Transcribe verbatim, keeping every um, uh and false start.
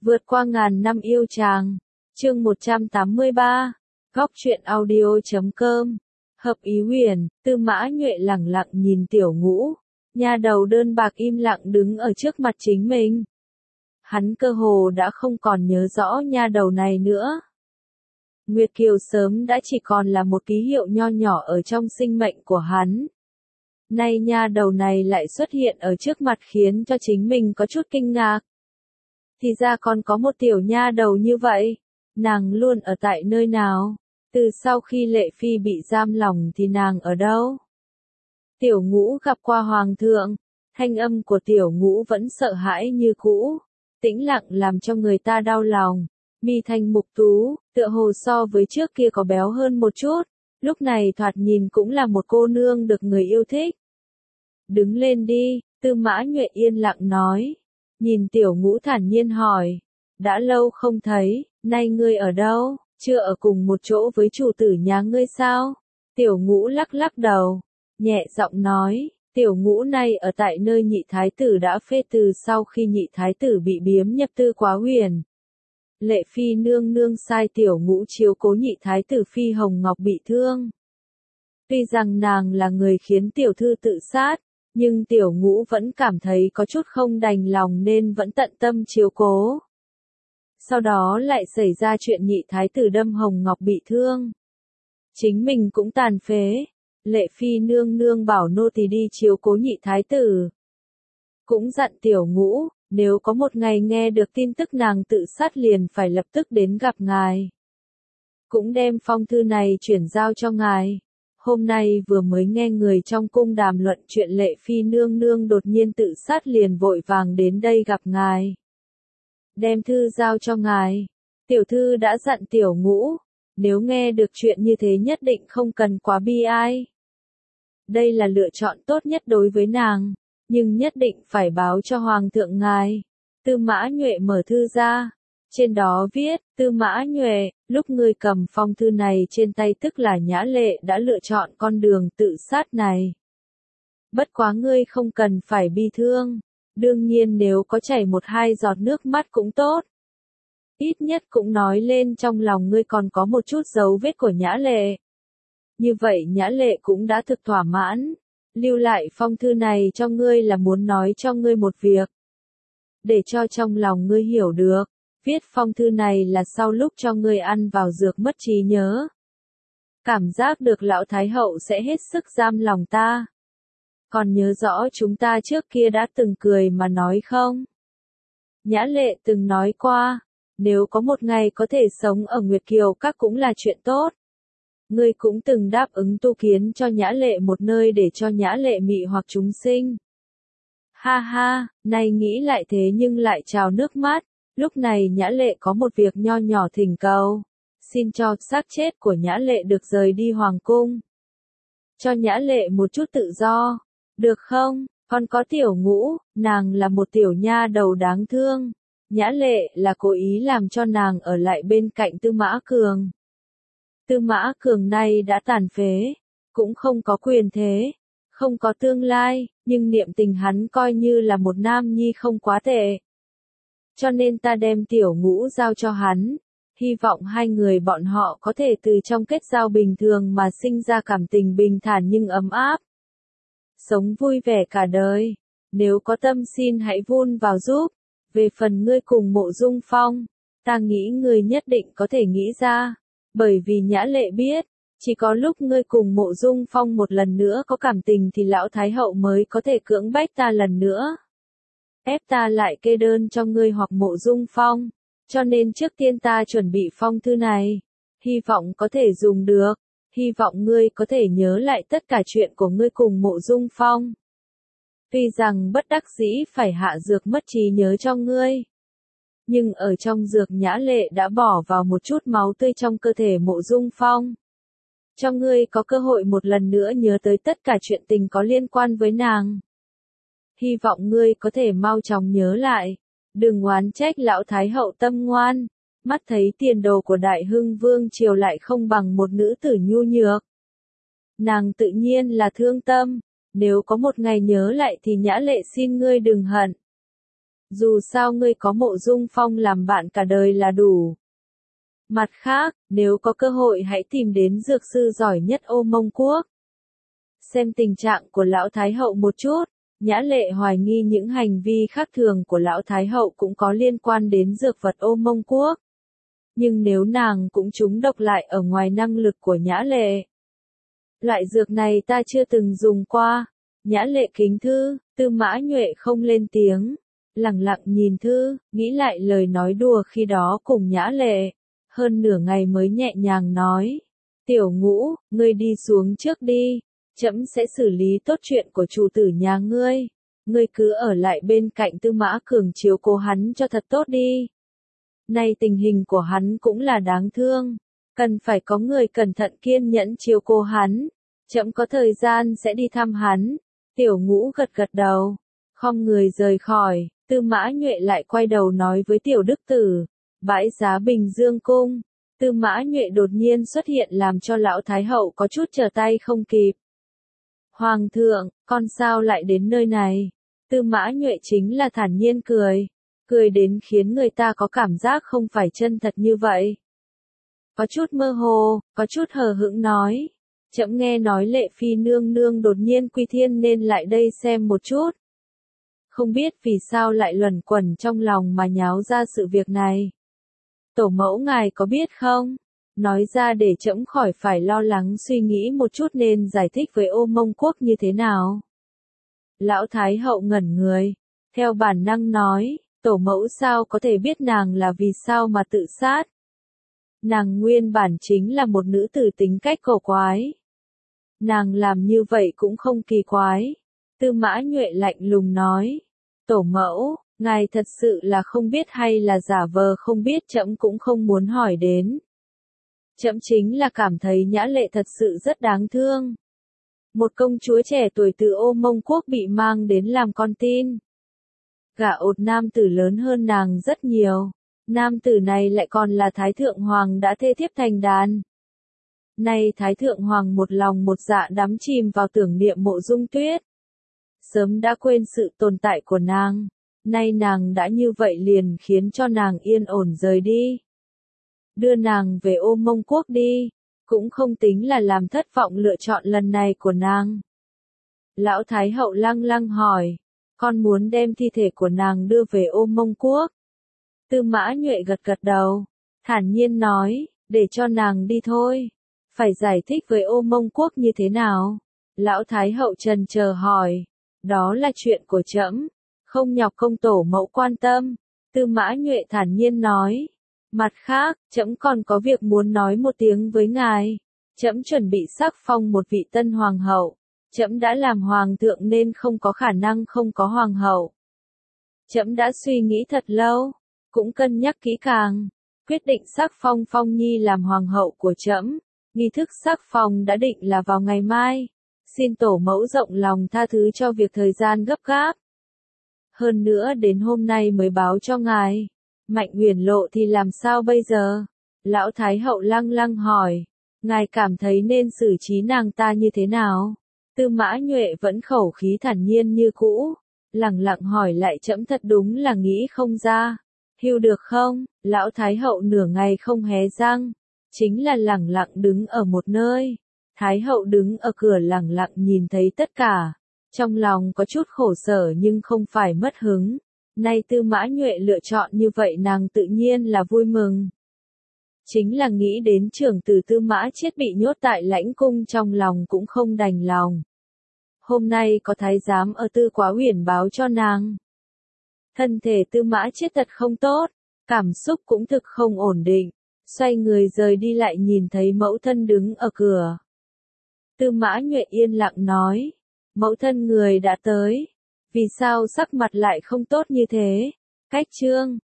Vượt qua ngàn năm yêu chàng. Chương một trăm tám mươi ba. Góc truyện audio chấm com. Hợp ý huyền, Tư Mã Nhuệ lẳng lặng nhìn Tiểu Ngũ, nha đầu đơn bạc im lặng đứng ở trước mặt chính mình. Hắn cơ hồ đã không còn nhớ rõ nha đầu này nữa. Nguyệt Kiều sớm đã chỉ còn là một ký hiệu nho nhỏ ở trong sinh mệnh của hắn. Nay nha đầu này lại xuất hiện ở trước mặt khiến cho chính mình có chút kinh ngạc. Thì ra còn có một tiểu nha đầu như vậy, nàng luôn ở tại nơi nào? Từ sau khi Lệ Phi bị giam lòng thì nàng ở đâu? Tiểu Ngũ gặp qua Hoàng thượng, thanh âm của Tiểu Ngũ vẫn sợ hãi như cũ, tĩnh lặng làm cho người ta đau lòng. Mi thanh mục tú, tựa hồ so với trước kia có béo hơn một chút, lúc này thoạt nhìn cũng là một cô nương được người yêu thích. Đứng lên đi, Tư Mã Nhuệ yên lặng nói. Nhìn Tiểu Ngũ thản nhiên hỏi, đã lâu không thấy, nay ngươi ở đâu, chưa ở cùng một chỗ với chủ tử nhà ngươi sao? Tiểu Ngũ lắc lắc đầu, nhẹ giọng nói, Tiểu Ngũ nay ở tại nơi nhị thái tử đã phê từ sau khi nhị thái tử bị biếm nhập Tư Quá Huyền. Lệ Phi nương nương sai Tiểu Ngũ chiếu cố nhị thái tử Phi Hồng Ngọc bị thương. Tuy rằng nàng là người khiến tiểu thư tự sát, nhưng Tiểu Ngũ vẫn cảm thấy có chút không đành lòng nên vẫn tận tâm chiếu cố. Sau đó lại xảy ra chuyện nhị thái tử đâm Hồng Ngọc bị thương. Chính mình cũng tàn phế. Lệ Phi nương nương bảo nô tỳ đi chiếu cố nhị thái tử. Cũng dặn Tiểu Ngũ, nếu có một ngày nghe được tin tức nàng tự sát liền phải lập tức đến gặp ngài. Cũng đem phong thư này chuyển giao cho ngài. Hôm nay vừa mới nghe người trong cung đàm luận chuyện Lệ Phi nương nương đột nhiên tự sát liền vội vàng đến đây gặp ngài. Đem thư giao cho ngài. Tiểu thư đã dặn Tiểu Ngũ, nếu nghe được chuyện như thế nhất định không cần quá bi ai. Đây là lựa chọn tốt nhất đối với nàng, nhưng nhất định phải báo cho Hoàng thượng ngài. Tư Mã Nhuệ mở thư ra. Trên đó viết, Tư Mã Nhuệ, lúc ngươi cầm phong thư này trên tay tức là Nhã Lệ đã lựa chọn con đường tự sát này. Bất quá ngươi không cần phải bi thương, đương nhiên nếu có chảy một hai giọt nước mắt cũng tốt. Ít nhất cũng nói lên trong lòng ngươi còn có một chút dấu vết của Nhã Lệ. Như vậy Nhã Lệ cũng đã thực thỏa mãn, lưu lại phong thư này cho ngươi là muốn nói cho ngươi một việc. Để cho trong lòng ngươi hiểu được. Viết phong thư này là sau lúc cho ngươi ăn vào dược mất trí nhớ. Cảm giác được lão Thái Hậu sẽ hết sức giam lòng ta. Còn nhớ rõ chúng ta trước kia đã từng cười mà nói không? Nhã Lệ từng nói qua, nếu có một ngày có thể sống ở Nguyệt Kiều Các cũng là chuyện tốt. Ngươi cũng từng đáp ứng tu kiến cho Nhã Lệ một nơi để cho Nhã Lệ mị hoặc chúng sinh. Ha ha, nay nghĩ lại thế nhưng lại trào nước mắt. Lúc này Nhã Lệ có một việc nho nhỏ thỉnh cầu, xin cho xác chết của Nhã Lệ được rời đi Hoàng cung. Cho Nhã Lệ một chút tự do, được không? Còn có Tiểu Ngũ, nàng là một tiểu nha đầu đáng thương. Nhã Lệ là cố ý làm cho nàng ở lại bên cạnh Tư Mã Cường. Tư Mã Cường nay đã tàn phế, cũng không có quyền thế, không có tương lai, nhưng niệm tình hắn coi như là một nam nhi không quá tệ. Cho nên ta đem Tiểu Ngũ giao cho hắn, hy vọng hai người bọn họ có thể từ trong kết giao bình thường mà sinh ra cảm tình bình thản nhưng ấm áp. Sống vui vẻ cả đời, nếu có tâm xin hãy vun vào giúp. Về phần ngươi cùng Mộ Dung Phong, ta nghĩ ngươi nhất định có thể nghĩ ra, bởi vì Nhã Lệ biết, chỉ có lúc ngươi cùng Mộ Dung Phong một lần nữa có cảm tình thì lão Thái Hậu mới có thể cưỡng bách ta lần nữa. Ép ta lại kê đơn cho ngươi hoặc Mộ Dung Phong, cho nên trước tiên ta chuẩn bị phong thư này, hy vọng có thể dùng được, hy vọng ngươi có thể nhớ lại tất cả chuyện của ngươi cùng Mộ Dung Phong. Tuy rằng bất đắc dĩ phải hạ dược mất trí nhớ cho ngươi, nhưng ở trong dược Nhã Lệ đã bỏ vào một chút máu tươi trong cơ thể Mộ Dung Phong. Cho ngươi có cơ hội một lần nữa nhớ tới tất cả chuyện tình có liên quan với nàng. Hy vọng ngươi có thể mau chóng nhớ lại, đừng oán trách lão Thái Hậu tâm ngoan, mắt thấy tiền đồ của Đại Hưng Vương triều lại không bằng một nữ tử nhu nhược. Nàng tự nhiên là thương tâm, nếu có một ngày nhớ lại thì Nhã Lệ xin ngươi đừng hận. Dù sao ngươi có Mộ Dung Phong làm bạn cả đời là đủ. Mặt khác, nếu có cơ hội hãy tìm đến dược sư giỏi nhất Ô Mông Quốc. Xem tình trạng của Lão Thái Hậu một chút, Nhã Lệ hoài nghi những hành vi khác thường của Lão Thái Hậu cũng có liên quan đến dược vật Ô Mông Quốc. Nhưng nếu nàng cũng trúng độc lại ở ngoài năng lực của Nhã Lệ. Loại dược này ta chưa từng dùng qua. Nhã Lệ kính thư, Tư Mã Nhuệ không lên tiếng. Lặng lặng nhìn thư, nghĩ lại lời nói đùa khi đó cùng Nhã Lệ. Hơn nửa ngày mới nhẹ nhàng nói. Tiểu Ngũ, ngươi đi xuống trước đi. Trẫm sẽ xử lý tốt chuyện của chủ tử nhà ngươi. Ngươi cứ ở lại bên cạnh Tư Mã Cường chiếu cố hắn cho thật tốt đi. Nay tình hình của hắn cũng là đáng thương. Cần phải có người cẩn thận kiên nhẫn chiếu cố hắn. Trẫm có thời gian sẽ đi thăm hắn. Tiểu Ngũ gật gật đầu. Khom người rời khỏi. Tư Mã Nhuệ lại quay đầu nói với Tiểu Đức Tử. Bãi giá Bình Dương Cung. Tư Mã Nhuệ đột nhiên xuất hiện làm cho Lão Thái Hậu có chút trở tay không kịp. Hoàng thượng, con sao lại đến nơi này? Tư Mã Nhuệ chính là thản nhiên cười. Cười đến khiến người ta có cảm giác không phải chân thật như vậy. Có chút mơ hồ, có chút hờ hững nói. Trẫm nghe nói Lệ Phi nương nương đột nhiên quy thiên nên lại đây xem một chút. Không biết vì sao lại luẩn quẩn trong lòng mà nháo ra sự việc này. Tổ mẫu ngài có biết không? Nói ra để trẫm khỏi phải lo lắng suy nghĩ một chút nên giải thích với Ô Mông Quốc như thế nào. Lão Thái Hậu ngẩn người. Theo bản năng nói, tổ mẫu sao có thể biết nàng là vì sao mà tự sát. Nàng nguyên bản chính là một nữ tử tính cách cổ quái. Nàng làm như vậy cũng không kỳ quái. Tư Mã Nhuệ lạnh lùng nói. Tổ mẫu, ngài thật sự là không biết hay là giả vờ không biết, trẫm cũng không muốn hỏi đến. Trẫm chính là cảm thấy Nhã Lệ thật sự rất đáng thương. Một công chúa trẻ tuổi từ Ô Mông Quốc bị mang đến làm con tin. Gả ột nam tử lớn hơn nàng rất nhiều. Nam tử này lại còn là Thái Thượng Hoàng đã thê thiếp thành đàn. Nay Thái Thượng Hoàng một lòng một dạ đắm chìm vào tưởng niệm Mộ Dung Tuyết. Sớm đã quên sự tồn tại của nàng. Nay nàng đã như vậy liền khiến cho nàng yên ổn rời đi. Đưa nàng về Ô Mông Quốc đi. Cũng không tính là làm thất vọng lựa chọn lần này của nàng. Lão Thái Hậu lăng lăng hỏi. Con muốn đem thi thể của nàng đưa về Ô Mông Quốc. Tư Mã Nhuệ gật gật đầu. Thản nhiên nói. Để cho nàng đi thôi. Phải giải thích với Ô Mông Quốc như thế nào? Lão Thái Hậu trần chờ hỏi. Đó là chuyện của trẫm. Không nhọc công tổ mẫu quan tâm. Tư Mã Nhuệ thản nhiên nói. Mặt khác, trẫm còn có việc muốn nói một tiếng với ngài. Trẫm chuẩn bị sắc phong một vị tân hoàng hậu. Trẫm đã làm hoàng thượng nên không có khả năng không có hoàng hậu. Trẫm đã suy nghĩ thật lâu, cũng cân nhắc kỹ càng, quyết định sắc phong Phong Nhi làm hoàng hậu của trẫm. Nghi thức sắc phong đã định là vào ngày mai. Xin tổ mẫu rộng lòng tha thứ cho việc thời gian gấp gáp. Hơn nữa đến hôm nay mới báo cho ngài. Mạnh Huyền Lộ thì làm sao bây giờ? Lão Thái Hậu lăng lăng hỏi. Ngài cảm thấy nên xử trí nàng ta như thế nào? Tư Mã Nhuệ vẫn khẩu khí thản nhiên như cũ. Lẳng lặng hỏi lại, trẫm thật đúng là nghĩ không ra. Hưu được không? Lão Thái Hậu nửa ngày không hé răng. Chính là lẳng lặng đứng ở một nơi. Thái Hậu đứng ở cửa lẳng lặng nhìn thấy tất cả. Trong lòng có chút khổ sở nhưng không phải mất hứng. Nay Tư Mã Nhuệ lựa chọn như vậy nàng tự nhiên là vui mừng. Chính là nghĩ đến trưởng tử Tư Mã Chiết bị nhốt tại lãnh cung trong lòng cũng không đành lòng. Hôm nay có thái giám ở Tư Quá Huyền báo cho nàng. Thân thể Tư Mã Chiết thật không tốt, cảm xúc cũng thực không ổn định. Xoay người rời đi lại nhìn thấy mẫu thân đứng ở cửa. Tư Mã Nhuệ yên lặng nói. Mẫu thân người đã tới. Vì sao sắc mặt lại không tốt như thế? Cách chương